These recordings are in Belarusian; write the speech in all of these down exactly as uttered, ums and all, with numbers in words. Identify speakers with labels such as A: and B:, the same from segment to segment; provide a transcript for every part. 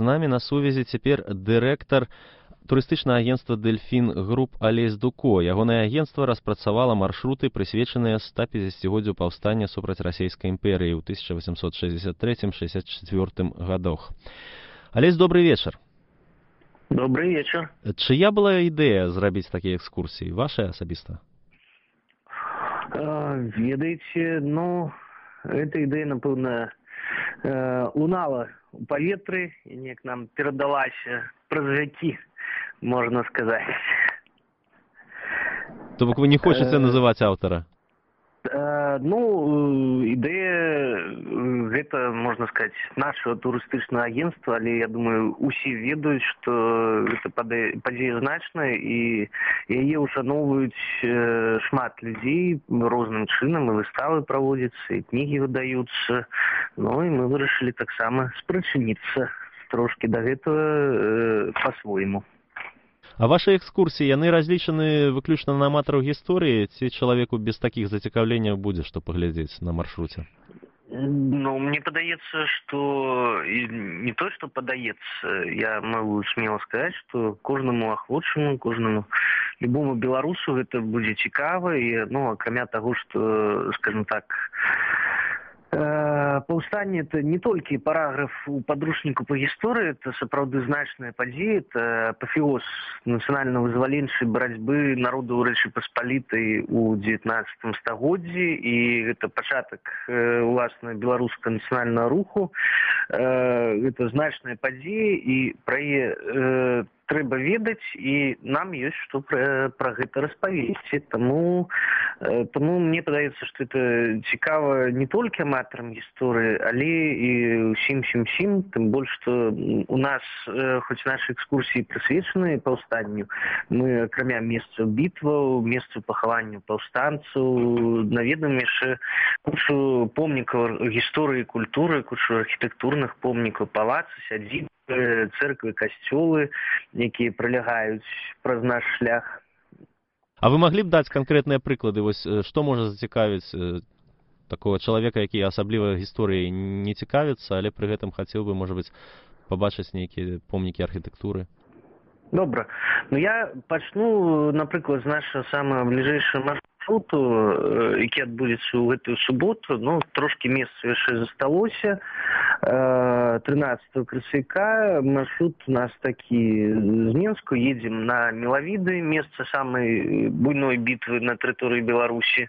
A: нами на сувязі цяпер дырэктар турыстычнага агентства «Дельфін Груп» Алесь Дуко. Ягонае агентства распрацавала маршруты, прысвечаныя ста пяцідзесяцігоддзю паўстання супраць расійскай імперыі ў тысяча восемьсот шестьдесят третьем — шестьдесят четвёртым годах. Алесь, добрый вечар.
B: Добрый вечар.
A: Чыя была ідэя зрабіць такія экскурсіі? Ваша асабіста?
B: Э, ведаеце, ну, эта ідэя, напэўна, э, лунала ў паветры і неяк нам перадалася праз вякі, можна сказаць.
A: То бок вы не хочаце называць аўтара?
B: Э, ну, ідэя, гэта, можна сказаць, нашего турыстычнага агентства, але я думаю, усе ведаюць, што гэта падзея значная і яе ушаноўваюць э, шмат людзей розным чынам, і выставы праводзяцца, і кнігі выдаюцца. Ну, і мы вырашылі таксама спрычыніцца трошкі да гэтага э, па-свойму.
A: А ваши экскурсии, яны разлічаны выключна на аматараў гісторыі, ці чалавеку без такіх зацікаўленняў будзе што паглядзець на маршруце?
B: Ну, мне падаецца, што не то, што падаецца, я могу смело сказаць, што кожнаму ахвочаму, кожнаму любому беларусу гэта будзе цікава, і, ну, акрамя таго, што, скажем так, паўстанне — это не толькі параграф у падручніку па гісторыі, это сапраўды значная падзея, это апафеоз нацыянальна-вызваленчай барацьбы народу Рэчы Паспалітай у дзевятнаццатым стагоддзі, і гэта пачатак уласна беларускага нацыянальнага руху. Гэта значная падзея, і пра яе трэба ведаць, і нам ёсць што пра, пра гэта распавесці. Таму, таму мне падаецца, што это цікава не толькі аматарам гісторыі, але і ўсім-сім-сім, тым больш, што у нас, хоць нашы экскурсіі прысвечаныя паўстанню, мы, акрамя месцаў бітваў, месцаў пахавання паўстанцаў, наведаем яшчэ кучу помнікаў гісторыі і культуры, кучу архітэктурных помнікаў, палацы, сядзібы, церквы, касцёлы, якія пралягаюць праз наш шлях.
A: А вы маглі б даць канкрэтныя прыклады? Вось што можа зацікавіць такого чалавека, які асабліва гісторыяй не цікавіцца, але пры гэтым хацеў бы, можа быць, пабачыць нейкія помнікі архітэктуры?
B: Добра. Ну, я пачну, напрыклад, з нашага самага бліжэйшага маршруту, які адбудзецца ў гэтую суботу. Ну, трошкі месца яшчэ засталося. тринадцатого красавіка маршрут у нас такі: з Менску едзем на Мелавіды, месца самай буйной бітвы на тэрыторыі Беларусі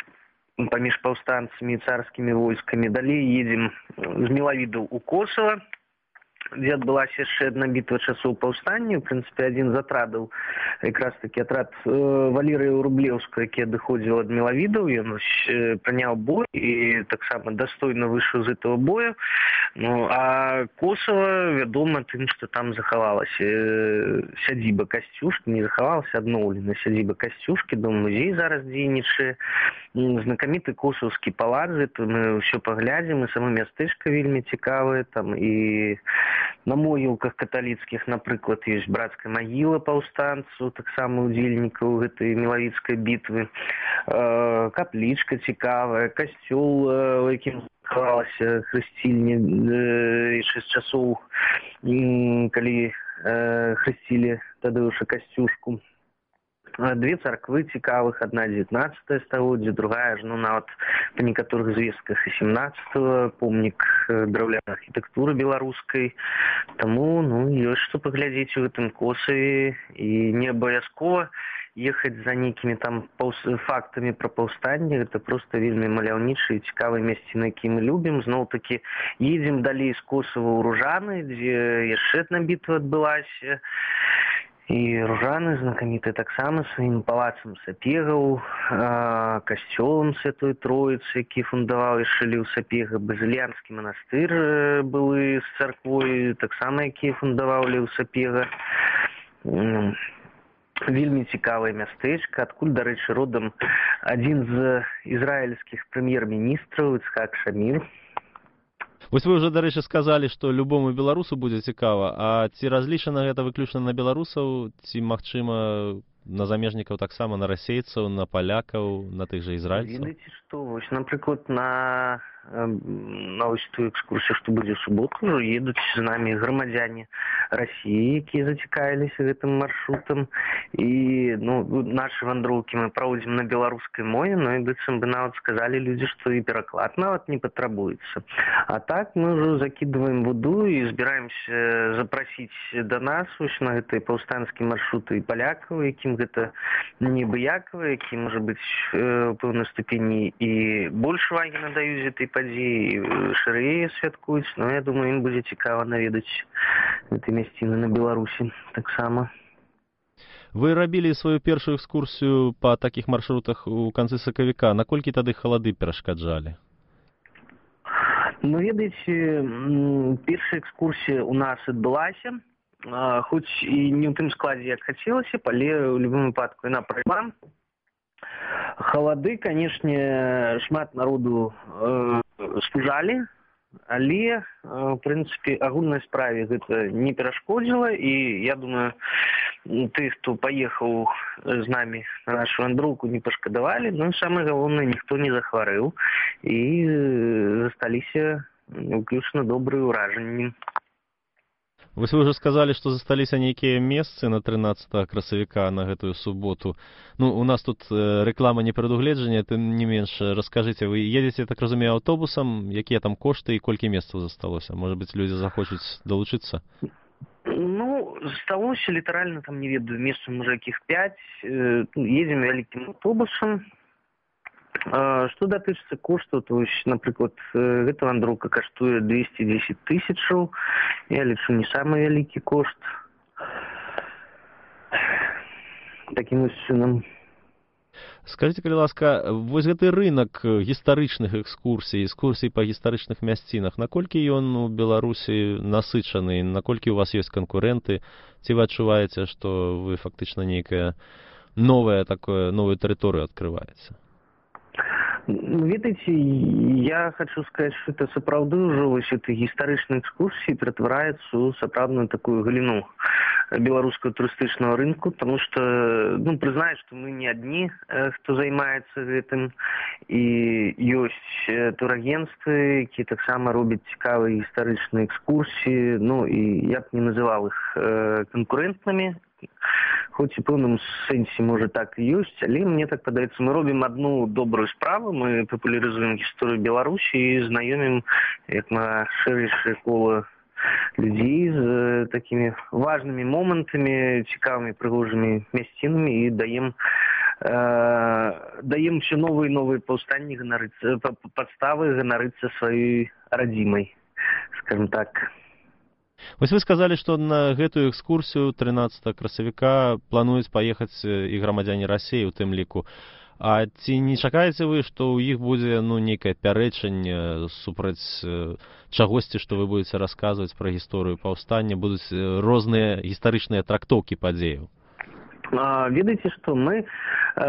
B: паміж паўстанцамі і царскімі войскамі. Далей едзем з Мелавідаў у Косава, дзе адбылася яшчэ адна бітва часоў паўстання. У прынцыпе, адзін з атрадаў, якраз такі атрад э, Валерыя Рублеўскага, які адыходзіў ад Мелавідаў, ён э, прыняў бой і таксама дастойна выйшаў з гэтага боя. Ну, а Косава вядома тым, што там захавалася э, сядзіба Касцюшкі, не захавалася, адноўлена сядзіба Касцюшкі, дом-музей зараз дзейнічае, знакаміты косаўскі палац, это мы ўсё паглядзім, і сама мястэчка вельмі цікавае, там і на могілках каталіцкіх, напрыклад, ёсць брацкая магіла паўстанцаў, таксама ўдзельнікаў гэтай мелавіцкай бітвы, э, каплічка цікавая, касцёл, э, у якім захавалася хрысцільня э, яшчэ з часоў, э, калі э, хрысцілі Тадеуша Касцюшку. Две царквы цікавых, адна дзевятнаццатае стагоддзе, другая ж, ну, нават па некаторых звестках і семнаццатага, помнік драўлянай архітэктуры беларускай. Таму, ну, ёсць што паглядзець у гэтым Косаве, і не абавязкова ехаць за нейкімі там паўс... фактамі пра паўстанне. Гэта проста вельмі маляўнічыя і цікавыя месціны, якія мы любім. Зноў-такі едзем далей з Косава ў Ружаны, дзе яшчэ адна бітва адбылася. І Ружаны знакаміты таксама сваім палацам Сапегаў, касцёлам Святой Троіцы, які фундаваў яшчэ Леў Сапега, Базыльянскі манастыр былы з царквой, таксама які фундаваў Леў Сапега. Вельмі цікавае мястэчка, адкуль, дарэчы, родам адзін з ізраільскіх прэм'ер-міністраў Іцхак Шамір.
A: Вось вы ўжо, дарэчы, сказалі, што любому беларусу будзе цікава, а ці разлічана гэта выключна на беларусаў, ці, магчыма, на замежнікаў таксама, на расейцаў, на палякаў, на тых жа ізраільцаў?
B: Ведаеце што, вось, напрыклад, на, на вось тую экскурсію, што будзе ў суботу, ўжо едуць з намі грамадзяне Расіі, якія зацікавіліся гэтым маршрутам. І ну, нашы вандроўкі мы праводзім на беларускай мове, ну і быццам бы нават сказалі людзі, што і пераклад нават не патрабуецца. А так мы ўжо закідваем воду і збіраемся запрасіць да нас вось на гэтыя паўстанцкія маршруты і палякаў, якім гэта неабыякава, які, можа быць, у пэўнай ступені і больш увагі надаюць гэтай падзеі, шырэй святкуюць. Ну, я думаю, ім будзе цікава наведаць гэтай мясціны на Беларусі таксама.
A: Вы рабілі сваю першую экскурсію па такіх маршрутах у канцы сакавіка. Наколькі тады халады перашкаджалі?
B: Ну, ведаеце, першая экскурсія у нас адбылася, хоць і не ў тым складзе, як хацелася, але ў любым выпадку яна прайшла. Халады, канешне, шмат народу э, спужалі, але, в прынцыпе, агульнай справе гэта не перашкодзіла, і я думаю, тых, хто паехаў з намі на нашу вандроўку, не пашкадавалі, ну, самае галоўнае, ніхто не захварэў, і засталіся выключна добрыя ўражанні.
A: Вось вы ўжо сказалі, што засталіся нейкія месцы на трынаццатага красавіка на гэтую суботу. Ну, у нас тут рэклама не прадугледжання, тым не менш, раскажыце, вы едзеце, так разумею, аўтобусам, якія там кошты і колькі месцаў засталося? Можа быць, людзі захочуць далучыцца?
B: Ну, засталося літаральна, там, не ведаю, месцаў, можа, якіх пяць. Едзем вялікім аўтобусам. Што датычыцца коштаў, то, напрыклад, гэта вандроўка каштуе двесце дзесяць тысячаў. Я лічу, не самы вялікі кошт. Такім вось чынам.
A: Скажыце, калі ласка, вось гэты рынак гістарычных экскурсій, экскурсій па гістарычных мясцінах, наколькі ён у Беларусі насычаны, наколькі у вас ёсць канкурэнты, ці вы адчуваеце, што вы фактычна нейкая новая такое, новую тэрыторыю адкрываеце?
B: Ведаеце, я хочу сказаць, што это сапраўды ўжо вось этой гістарычнай экскурсіі ператвараецца ў сапраўдную такую галіну беларускага турыстычнага рынку, таму што, ну, прызнаюць, што мы не адні, хто займаецца гэтым, і ёсць турагенцтвы, якія таксама робяць цікавыя гістарычныя экскурсіі, ну, і я б не называў іх канкурэнтнымі, хоць у пэўным сэнсе, можа, так і ёсць, але мне так падаецца, мы робім адну добрую справу, мы папулярызуем гісторыю Беларусі і знаёмім як на шырэйшае кола людзей з такімі важнымі момантамі, цікавымі, прыгожымі мясцінамі і даем, э, даем все новыя і новыя паўстанні, ганарыцца, падставы ганарыцца сваёй радзімай, скажем так.
A: Вось вы сказалі, што на гэтую экскурсію трынаццатага красавіка плануюць паехаць і грамадзяне Расіі у тым ліку. А ці не чакаеце вы, што ў іх будзе, ну, нейкае пярэчанне супраць чагосьці, што вы будзеце расказваць пра гісторыю паўстання, будуць розныя гістарычныя трактоўкі падзеяў?
B: Ведаеце, што мы, э,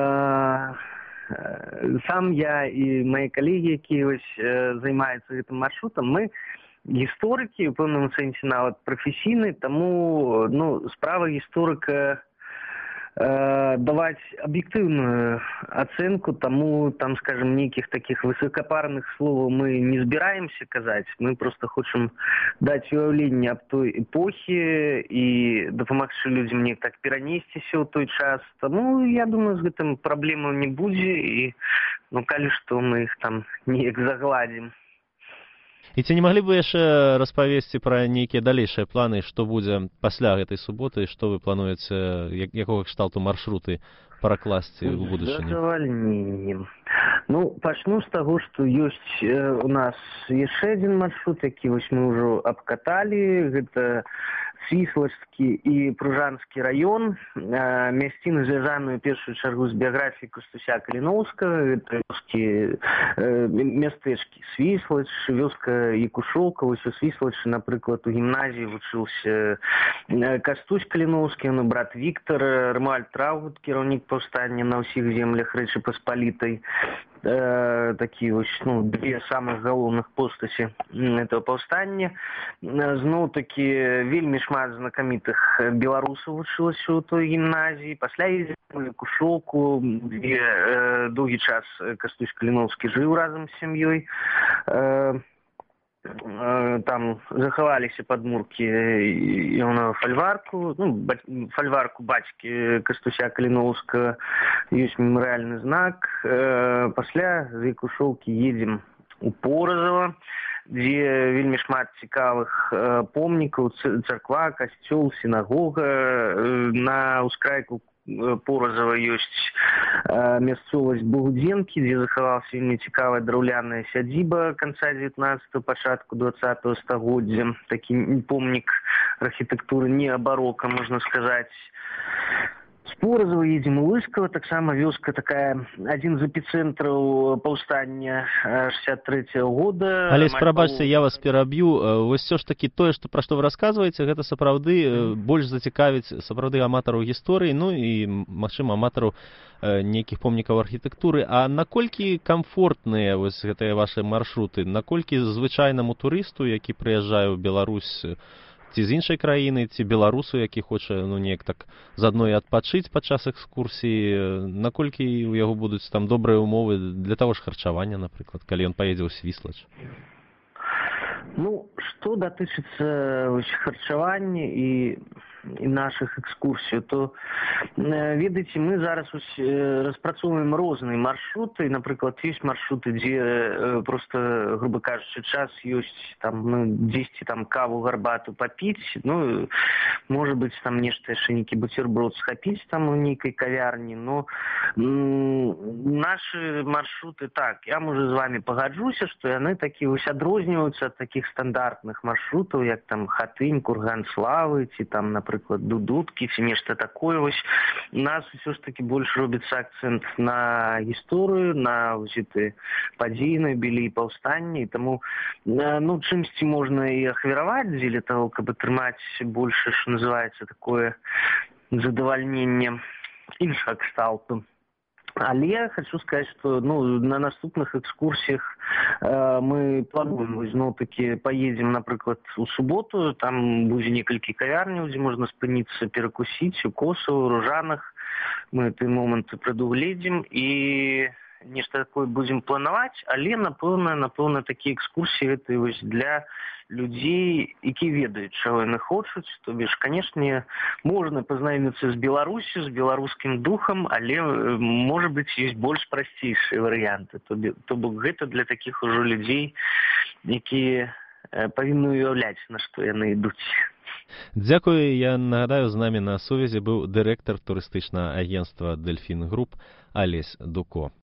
B: сам я і мае калегі, якія вось займаюцца гэтым маршрутам, мы гісторыкі, у пэўным сэнсе нават прафесійны, таму, ну, справа гісторыка э, даваць аб'ектыўную ацэнку, таму там, скажем, нейкіх такіх высокапарных словаў мы не збіраемся казаць, мы проста хочам даць уяўленне аб той эпохі і дапамагчы людзям неяк так перанесціся ў той час. Таму, я думаю, з гэтым праблемаў не будзе і, ну, калі што, мы іх там неяк загладзім.
A: І ці не маглі б вы яшчэ распавесці пра нейкія далейшыя планы, што будзе пасля гэтай суботы, што вы плануеце, як, якога кшталту маршруты пракласці ў будучыні?
B: З задавальненнем. Ну, пачну з таго, што ёсць э, у нас яшчэ адзін маршрут, які вось мы ўжо абкаталі. Гэта Свіслачскі і Пружанскі раён, э, мясціны звязаныя ў першую чаргу з біяграфіяй Кастуся Каліноўскага, гэта вёскі, э, мястэчкі Свіслач, вёска Якушоўка. Вось у Свіслачы, напрыклад, у гімназіі вучыўся Кастусь Каліноўскі, ён брат Віктар, Рымуальд Траўгут, кіраўнік паўстання на ўсіх землях Рэчы Паспалітай. э, такие вот, ну, две самых галоўных постаці этого паўстання. Зноў такі вельмі шмат знакамітых беларусаў вучылася ў той гімназіі. Пасля ездзілі Кушоўку, дзе э, доўгі час Кастусь Каліноўскі жыў разам з сям'ёй. Э, там захаваліся падмуркі ягонага фальварку, ну, фальварку бацькі Кастуся Каліноўскага, ёсць мемарыяльны знак. Пасля з Кушоўкі едзем у Поразава, дзе вельмі шмат цікавых помнікаў, царква, касцёл, сінагога. На ўскрайку Поразава ёсць мясцовасць Богудзенкі, дзе захавалася вельмі цікавая драўляная сядзіба канца дзевятнаццатага, пачатку дваццатага стагоддзя. Такі помнік архітэктуры неабарока, можна сказаць. З Поразава едзем у Лыскава, таксама вёска такая, адзін з эпіцэнтраў паўстання шэсцьдзесят трэцяга года.
A: Але спрабачце, я вас пераб'ю. Вось все ж такі тое, што пра што вы расказваеце, гэта сапраўды больш зацікавіць сапраўды аматараў гісторыі, ну і, магчыма, аматараў нейкіх помнікаў архітэктуры. А наколькі камфортныя вось гэтыя вашы маршруты? Наколькі звычайнаму турысту, які прыязджае ў Беларусь, ці з іншай краіны, ці беларусу, які хоча, ну, неяк так заадно і адпачыць падчас экскурсіі, наколькі у яго будуць там добрыя умовы для таго ж харчавання, напрыклад, калі ён паедзе ў Свіслач?
B: Ну, што датычыцца харчавання і і наших экскурсій, то, ведаеце, мы зараз распрацоўваем розныя маршруты. Напрыклад, ёсць маршруты, дзе просто, грубо кажучы, час ёсць там, ну, дзесьці там каву, гарбату папіць, ну, можа быць, там нешта яшчэ нейкі буцерброд схапіць там у нейкай кавярні, но наши маршруты, так, я, можа, з вами пагаджуся, што яны такі вось адрозніваюцца ад такіх стандартных маршрутаў, як там Хатынь, Курган Славы, ці там, напрыклад, Дудуткі, ці нешта такое. Вось у нас усё ж такі больш робіцца акцэнт на гісторыю, на ўсіты падзеі, на юбілеі паўстання, і таму, ну, чымсьці можна і ахвяраваць дзеля таго, каб атрымаць больш, што называецца, такое задавальненне іншага кшталту. Але хочу сказаць, што, ну, на наступных экскурсіях э, мы плануем, зноў-такі паедзем, напрыклад, у суботу, там будзе некалькі кавярняў, дзе можна спыніцца, перакусіць, у Косово, у Ружанах. Мы гэты момант прадугледзім і нешта такое будзем планаваць, але, напэўна, напэўна, такія экскурсіі гэта вось для людзей, які ведаюць, чаго яны хочуць. То бишь, канешне, можна пазнаёміцца з Беларусю, з беларускім духам, але, можа быць, ёсць больш прасцейшыя варыянты. То, то бок гэта для такіх ужо людзей, якія павінны уяўляць, на што яны ідуць.
A: Дзякую. Я нагадаю, з намі на сувязі быў дырэктар турыстычнага агенцтва «Дельфін Груп» Алесь Дуко.